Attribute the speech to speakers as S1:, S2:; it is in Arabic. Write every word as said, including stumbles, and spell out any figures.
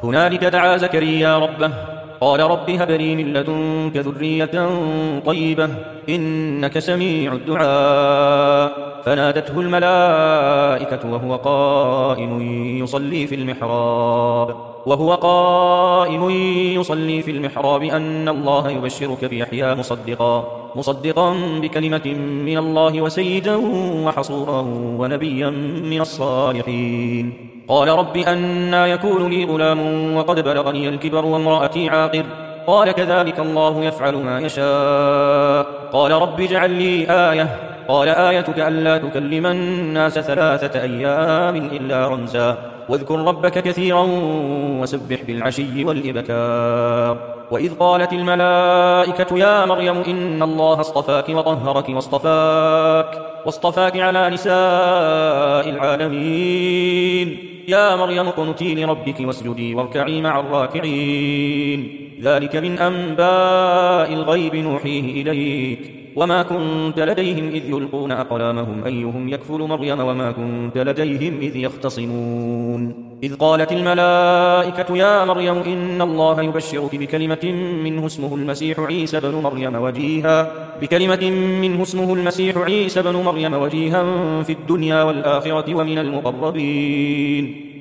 S1: هنالك دعا زكريا ربه قال رب هب لي من لدنك ذرية طيبة إنك سميع الدعاء فنادته الملائكة وهو قائم يصلي في المحراب وهو قائم يصلي في المحراب أن الله يبشرك بيحيى مصدقا مصدقا بكلمة من الله وسيدا وحصورا ونبيا من الصالحين قال رب أنى يكون لي غلام وقد بلغني الكبر وامرأتي عاقر قال كذلك الله يفعل ما يشاء قال رب اجعل لي آية قال آيتك ألا تكلم الناس ثلاثة أيام إلا رمزا واذكر ربك كثيرا وسبح بالعشي والإبكار وإذ قالت الملائكة يا مريم إن الله اصطفاك وطهرك واصطفاك واصطفاك على نساء العالمين يا مريم اقنتي لربك واسجدي واركعي مع الراكعين ذلك من أنباء الغيب نوحيه إليك وما كنت لديهم إذ يلقون أقلامهم أيهم يكفل مريم وما كنت لديهم إذ يختصمون إذ قالت الملائكة يا مريم إن الله يبشرك بكلمة منه اسمه المسيح عيسى بن مريم وجيها بكلمة منه اسمه المسيح عيسى بن مريم وجيها في الدنيا والآخرة ومن المقربين